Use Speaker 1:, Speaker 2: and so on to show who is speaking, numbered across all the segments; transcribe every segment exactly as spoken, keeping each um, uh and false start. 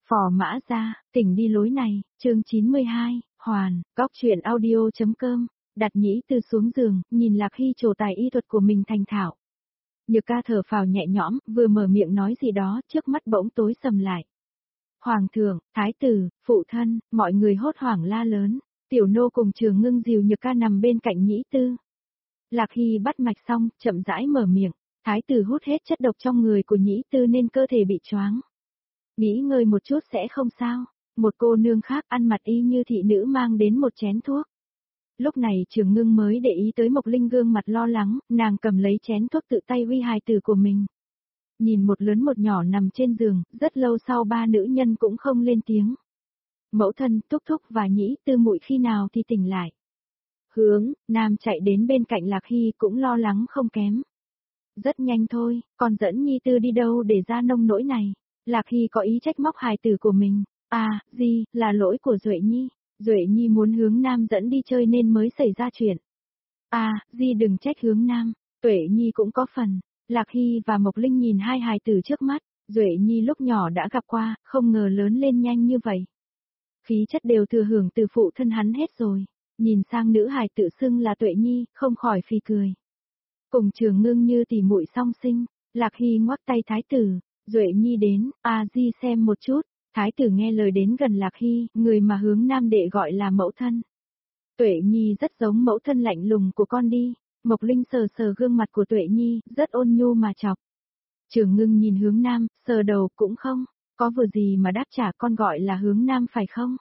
Speaker 1: Phò mã ra, tỉnh đi lối này, chương chín mươi hai, Hoàn, góc chuyện audio.com, đặt Nhĩ Tư xuống giường, nhìn Lạc Hy trổ tài y thuật của mình thành thạo. Nhược ca thở phào nhẹ nhõm, vừa mở miệng nói gì đó, trước mắt bỗng tối sầm lại. Hoàng thượng, thái tử, phụ thân, mọi người hốt hoảng la lớn, tiểu nô cùng Trường Ngưng dìu Nhược ca nằm bên cạnh Nhĩ Tư. Lạc Hy bắt mạch xong, chậm rãi mở miệng, thái tử hút hết chất độc trong người của Nhĩ Tư nên cơ thể bị choáng. Nghỉ ngơi một chút sẽ không sao. Một cô nương khác ăn mặc y như thị nữ mang đến một chén thuốc. Lúc này Trường Ngưng mới để ý tới Mộc Linh gương mặt lo lắng, nàng cầm lấy chén thuốc tự tay uy hài tử của mình. Nhìn một lớn một nhỏ nằm trên giường, rất lâu sau ba nữ nhân cũng không lên tiếng. Mẫu thân, Thúc Thúc và Nhĩ Tư muội khi nào thì tỉnh lại. Hướng, Nam chạy đến bên cạnh Lạc Hy cũng lo lắng không kém. Rất nhanh thôi, con dẫn Nhi Tư đi đâu để ra nông nỗi này. Lạc Hy có ý trách móc hài tử của mình. À, gì, là lỗi của Duệ Nhi. Duệ Nhi muốn hướng Nam dẫn đi chơi nên mới xảy ra chuyện. À, Di đừng trách hướng Nam, Tuệ Nhi cũng có phần. Lạc Hy và Mộc Linh nhìn hai hài tử trước mắt, Duệ Nhi lúc nhỏ đã gặp qua, không ngờ lớn lên nhanh như vậy. Khí chất đều thừa hưởng từ phụ thân hắn hết rồi. Nhìn sang nữ hài tự xưng là Tuệ Nhi, không khỏi phì cười. Cùng Trường Ngưng như tỉ muội song sinh, Lạc Hy ngoắc tay thái tử. Duệ Nhi đến, a di xem một chút, thái tử nghe lời đến gần Lạc Hy, người mà hướng Nam đệ gọi là mẫu thân. Tuệ Nhi rất giống mẫu thân lạnh lùng của con đi, Mộc Linh sờ sờ gương mặt của Tuệ Nhi, rất ôn nhu mà chọc. Trường Ngưng nhìn hướng Nam, sờ đầu cũng không, có vừa gì mà đáp trả con gọi là hướng Nam phải không?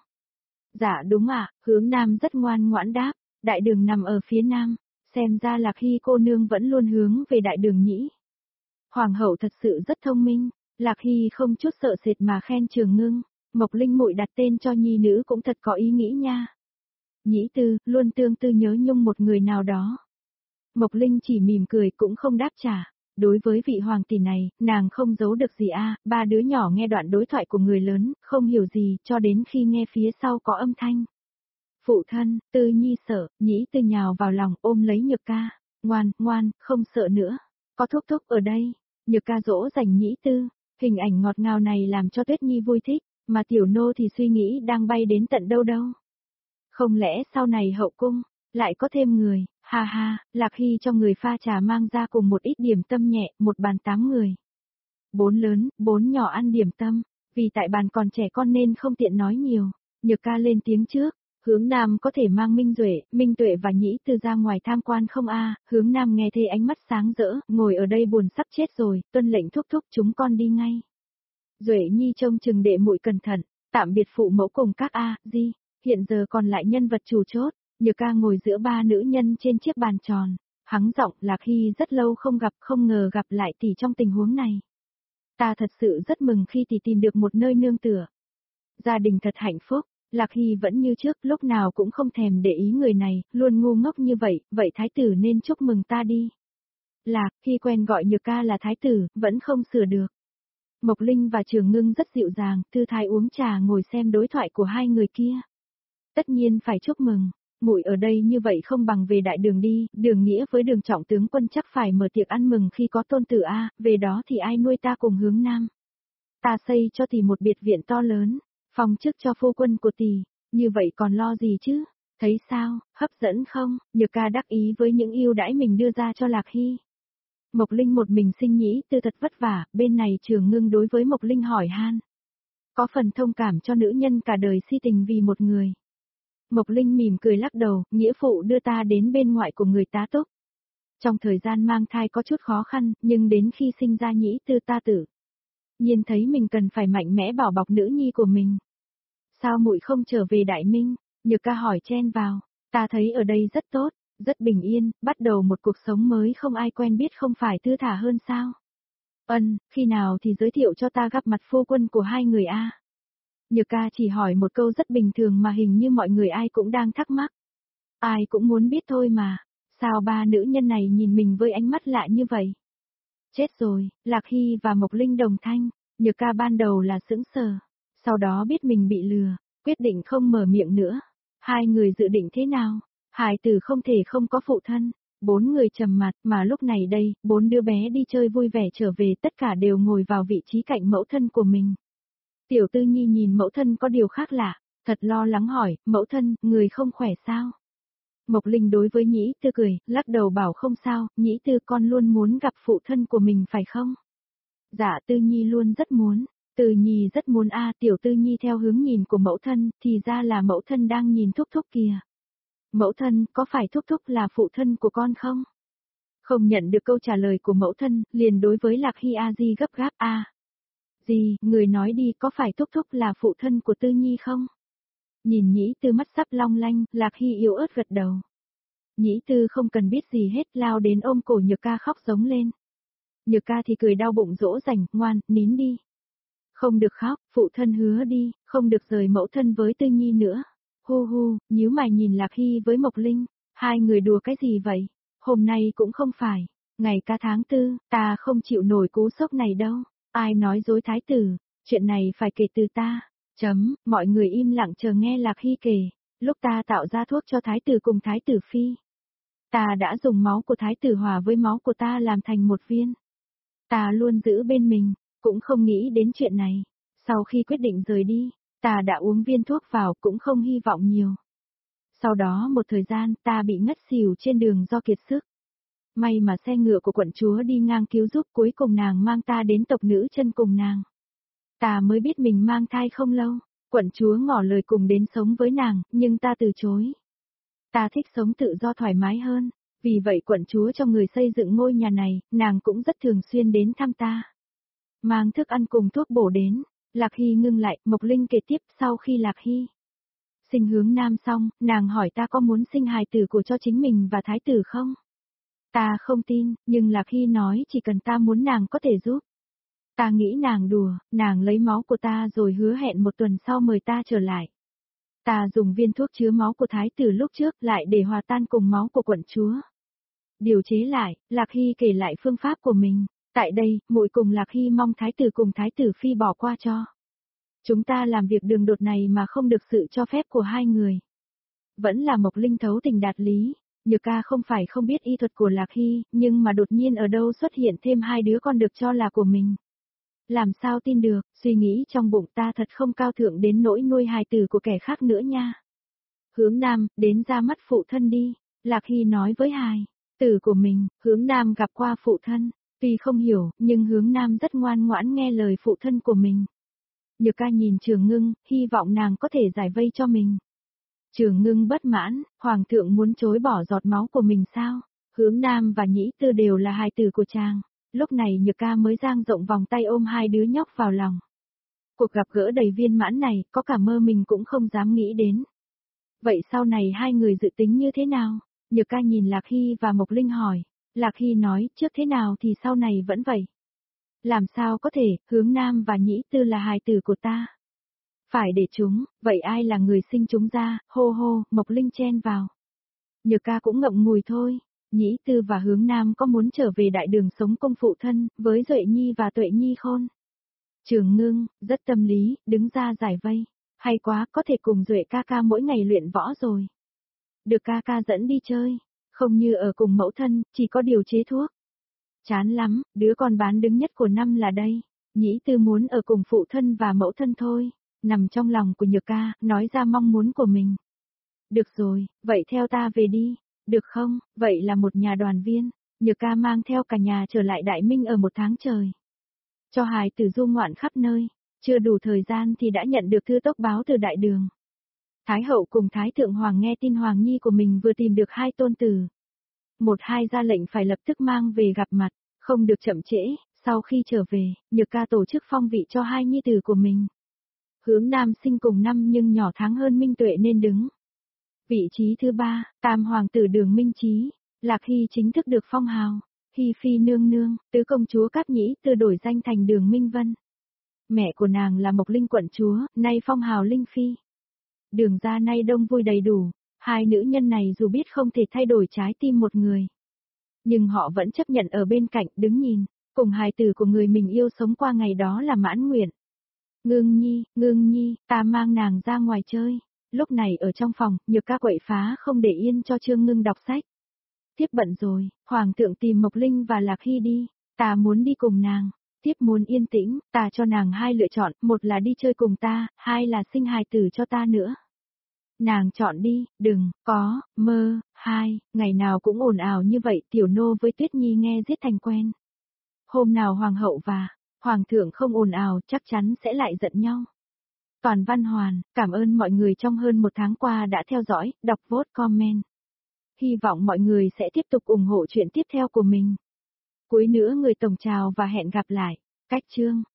Speaker 1: Dạ đúng ạ, hướng Nam rất ngoan ngoãn đáp, đại đường nằm ở phía Nam, xem ra Lạc Hy cô nương vẫn luôn hướng về đại đường nhĩ. Hoàng hậu thật sự rất thông minh, Lạc Hy không chút sợ sệt mà khen Trường Ngưng, Mộc Linh muội đặt tên cho nhi nữ cũng thật có ý nghĩ nha. Nhĩ Tư, luôn tương tư nhớ nhung một người nào đó. Mộc Linh chỉ mỉm cười cũng không đáp trả, đối với vị hoàng tỷ này, nàng không giấu được gì a. Ba đứa nhỏ nghe đoạn đối thoại của người lớn, không hiểu gì, cho đến khi nghe phía sau có âm thanh. Phụ thân, Tư Nhi sợ, Nhĩ Tư nhào vào lòng ôm lấy Nhược ca, ngoan, ngoan, không sợ nữa, có Thúc Thúc ở đây. Nhược ca dỗ dành Nhĩ Tư, hình ảnh ngọt ngào này làm cho Tuyết Nhi vui thích, mà tiểu nô thì suy nghĩ đang bay đến tận đâu đâu. Không lẽ sau này hậu cung, lại có thêm người, ha ha, Lạc Hy cho người pha trà mang ra cùng một ít điểm tâm nhẹ, một bàn tám người. Bốn lớn, bốn nhỏ ăn điểm tâm, vì tại bàn còn trẻ con nên không tiện nói nhiều, Nhược ca lên tiếng trước. Hướng Nam có thể mang Minh Duệ, Minh Tuệ và Nhĩ Tư ra ngoài tham quan không a? Hướng Nam nghe thấy ánh mắt sáng rỡ, ngồi ở đây buồn sắp chết rồi, tuân lệnh thúc thúc chúng con đi ngay. Duệ Nhi trông chừng đệ muội cẩn thận, tạm biệt phụ mẫu cùng các a, di, hiện giờ còn lại nhân vật chủ chốt, Nhược ca ngồi giữa ba nữ nhân trên chiếc bàn tròn, hắng giọng Lạc Hy rất lâu không gặp, không ngờ gặp lại tỷ trong tình huống này. Ta thật sự rất mừng khi tỷ tìm được một nơi nương tựa. Gia đình thật hạnh phúc. Lạc Hy vẫn như trước, lúc nào cũng không thèm để ý người này, luôn ngu ngốc như vậy, vậy thái tử nên chúc mừng ta đi. Lạc, khi quen gọi Nhược ca là thái tử, vẫn không sửa được. Mộc Linh và Trường Ngưng rất dịu dàng, thư thái uống trà ngồi xem đối thoại của hai người kia. Tất nhiên phải chúc mừng, muội ở đây như vậy không bằng về đại đường đi, Đường Nghĩa với Đường Trọng tướng quân chắc phải mở tiệc ăn mừng khi có tôn tử a, về đó thì ai nuôi ta cùng hướng Nam. Ta xây cho tỷ một biệt viện to lớn. Phòng chức cho phu quân của tỷ, như vậy còn lo gì chứ? Thấy sao, hấp dẫn không? Nhược ca đắc ý với những ưu đãi mình đưa ra cho Lạc Hy. Mộc Linh một mình sinh Nhĩ Tư thật vất vả, bên này Trường Ngưng đối với Mộc Linh hỏi han. Có phần thông cảm cho nữ nhân cả đời si tình vì một người. Mộc Linh mỉm cười lắc đầu, nghĩa phụ đưa ta đến bên ngoại của người tá túc. Trong thời gian mang thai có chút khó khăn, nhưng đến khi sinh ra Nhĩ Tư ta tử. Nhiên thấy mình cần phải mạnh mẽ bảo bọc nữ nhi của mình. Sao muội không trở về Đại Minh? Nhược ca hỏi chen vào, ta thấy ở đây rất tốt, rất bình yên, bắt đầu một cuộc sống mới không ai quen biết không phải thư thả hơn sao? Ân, khi nào thì giới thiệu cho ta gặp mặt phu quân của hai người a? Nhược ca chỉ hỏi một câu rất bình thường mà hình như mọi người ai cũng đang thắc mắc. Ai cũng muốn biết thôi mà, sao ba nữ nhân này nhìn mình với ánh mắt lạ như vậy? Chết rồi, Lạc Hy và Mộc Linh đồng thanh, Nhược ca ban đầu là sững sờ, sau đó biết mình bị lừa, quyết định không mở miệng nữa. Hai người dự định thế nào? Hài tử không thể không có phụ thân. Bốn người trầm mặt mà lúc này đây, bốn đứa bé đi chơi vui vẻ trở về tất cả đều ngồi vào vị trí cạnh mẫu thân của mình. Tiểu Tư Nhi nhìn mẫu thân có điều khác lạ, thật lo lắng hỏi, mẫu thân, người không khỏe sao? Mộc Linh đối với Nhĩ Tư cười, lắc đầu bảo không sao, Nhĩ Tư con luôn muốn gặp phụ thân của mình phải không? Dạ Tư Nhi luôn rất muốn, Tư Nhi rất muốn a. Tiểu Tư Nhi theo hướng nhìn của mẫu thân, thì ra là mẫu thân đang nhìn Thúc Thúc kìa. Mẫu thân, có phải Thúc Thúc là phụ thân của con không? Không nhận được câu trả lời của mẫu thân, liền đối với Lạc Hy A Di gấp gáp a. Gì, người nói đi, có phải Thúc Thúc là phụ thân của Tư Nhi không? Nhìn Nhĩ Tư mắt sắp long lanh, Lạc Hy yếu ớt gật đầu. Nhĩ Tư không cần biết gì hết, lao đến ôm cổ Nhược Ca khóc giống lên. Nhược Ca thì cười đau bụng dỗ dành, ngoan, nín đi. Không được khóc, phụ thân hứa đi, không được rời mẫu thân với Tư Nhi nữa. Hu hu, nhíu mày nhìn Lạc Hy với Mộc Linh, hai người đùa cái gì vậy? Hôm nay cũng không phải, ngày ca tháng tư, ta không chịu nổi cú sốc này đâu. Ai nói dối thái tử, chuyện này phải kể từ ta. Chấm, mọi người im lặng chờ nghe Lạc Hy kể, lúc ta tạo ra thuốc cho thái tử cùng thái tử phi. Ta đã dùng máu của thái tử hòa với máu của ta làm thành một viên. Ta luôn giữ bên mình, cũng không nghĩ đến chuyện này. Sau khi quyết định rời đi, ta đã uống viên thuốc vào cũng không hy vọng nhiều. Sau đó một thời gian ta bị ngất xỉu trên đường do kiệt sức. May mà xe ngựa của quận chúa đi ngang cứu giúp, cuối cùng nàng mang ta đến tộc nữ chân cùng nàng. Ta mới biết mình mang thai không lâu, quận chúa ngỏ lời cùng đến sống với nàng, nhưng ta từ chối. Ta thích sống tự do thoải mái hơn, vì vậy quận chúa cho người xây dựng ngôi nhà này, nàng cũng rất thường xuyên đến thăm ta. Mang thức ăn cùng thuốc bổ đến, Lạc Hy ngưng lại, Mộc Linh kể tiếp sau khi Lạc Hy sinh hướng nam xong, nàng hỏi ta có muốn sinh hài tử của cho chính mình và thái tử không? Ta không tin, nhưng Lạc Hy nói chỉ cần ta muốn nàng có thể giúp. Ta nghĩ nàng đùa, nàng lấy máu của ta rồi hứa hẹn một tuần sau mời ta trở lại. Ta dùng viên thuốc chứa máu của thái tử lúc trước lại để hòa tan cùng máu của quận chúa. Điều chế lại, Lạc Hy kể lại phương pháp của mình. Tại đây, muội cùng Lạc Hy mong thái tử cùng thái tử phi bỏ qua cho. Chúng ta làm việc đường đột này mà không được sự cho phép của hai người. Vẫn là Mộc Linh thấu tình đạt lý. Nhược Ca không phải không biết y thuật của Lạc Hy, nhưng mà đột nhiên ở đâu xuất hiện thêm hai đứa con được cho là của mình. Làm sao tin được, suy nghĩ trong bụng ta thật không cao thượng đến nỗi nuôi hài tử của kẻ khác nữa nha. Hướng Nam, đến ra mắt phụ thân đi, Lạc Hy nói với hài tử của mình. Hướng Nam gặp qua phụ thân, tuy không hiểu, nhưng Hướng Nam rất ngoan ngoãn nghe lời phụ thân của mình. Nhược Ca nhìn Trường Ngưng, hy vọng nàng có thể giải vây cho mình. Trường Ngưng bất mãn, Hoàng thượng muốn chối bỏ giọt máu của mình sao? Hướng Nam và Nhĩ Tư đều là hài tử của chàng. Lúc này Nhược Ca mới dang rộng vòng tay ôm hai đứa nhóc vào lòng. Cuộc gặp gỡ đầy viên mãn này, có cả mơ mình cũng không dám nghĩ đến. Vậy sau này hai người dự tính như thế nào? Nhược Ca nhìn Lạc Hy và Mộc Linh hỏi. Lạc Hy nói, trước thế nào thì sau này vẫn vậy. Làm sao có thể, Hướng Nam và Nhĩ Tư là hài tử của ta. Phải để chúng, vậy ai là người sinh chúng ra, hô hô, Mộc Linh chen vào. Nhược Ca cũng ngậm ngùi thôi. Nhĩ Tư và Hướng Nam có muốn trở về đại đường sống công phụ thân, với Duệ Nhi và Tuệ Nhi khôn? Trường Ngưng, rất tâm lý, đứng ra giải vây. Hay quá, có thể cùng Duệ ca ca mỗi ngày luyện võ rồi. Được ca ca dẫn đi chơi, không như ở cùng mẫu thân, chỉ có điều chế thuốc. Chán lắm, đứa con bán đứng nhất của năm là đây. Nhĩ Tư muốn ở cùng phụ thân và mẫu thân thôi, nằm trong lòng của Nhược Ca, nói ra mong muốn của mình. Được rồi, vậy theo ta về đi. Được không, vậy là một nhà đoàn viên, Nhược Ca mang theo cả nhà trở lại Đại Minh ở một tháng trời. Cho hài tử du ngoạn khắp nơi, chưa đủ thời gian thì đã nhận được thư tốc báo từ đại đường. Thái hậu cùng Thái thượng hoàng nghe tin Hoàng Nhi của mình vừa tìm được hai tôn tử. Một hai ra lệnh phải lập tức mang về gặp mặt, không được chậm trễ, sau khi trở về, Nhược Ca tổ chức phong vị cho hai nhi tử của mình. Hướng Nam sinh cùng năm nhưng nhỏ tháng hơn Minh Tuệ nên đứng. Vị trí thứ ba, tam hoàng tử Đường Minh Chí, Lạc Hy chính thức được phong hào, Hy phi nương nương, tứ công chúa Cáp Nhĩ Tư đổi danh thành Đường Minh Vân. Mẹ của nàng là Mộc Linh quận chúa, nay phong hào Linh phi. Đường gia nay đông vui đầy đủ, hai nữ nhân này dù biết không thể thay đổi trái tim một người, nhưng họ vẫn chấp nhận ở bên cạnh đứng nhìn, cùng hài tử của người mình yêu sống qua ngày đó là mãn nguyện. Ngưng Nhi, Ngưng Nhi, ta mang nàng ra ngoài chơi. Lúc này ở trong phòng, Nhược Ca quậy phá không để yên cho Trương Ngưng đọc sách. Thiếp bận rồi, Hoàng thượng tìm Mộc Linh và Lạc Hy đi, ta muốn đi cùng nàng. tiếp muốn yên tĩnh, ta cho nàng hai lựa chọn, một là đi chơi cùng ta, hai là sinh hài tử cho ta nữa. Nàng chọn đi, đừng, có, mơ, hai, ngày nào cũng ồn ào như vậy, tiểu nô với Tuyết Nhi nghe giết thành quen. Hôm nào hoàng hậu và hoàng thượng không ồn ào, chắc chắn sẽ lại giận nhau. Toàn Văn Hoàn, cảm ơn mọi người trong hơn một tháng qua đã theo dõi, đọc vote comment. Hy vọng mọi người sẽ tiếp tục ủng hộ chuyện tiếp theo của mình. Cuối nữa người tổng chào và hẹn gặp lại. Cách chương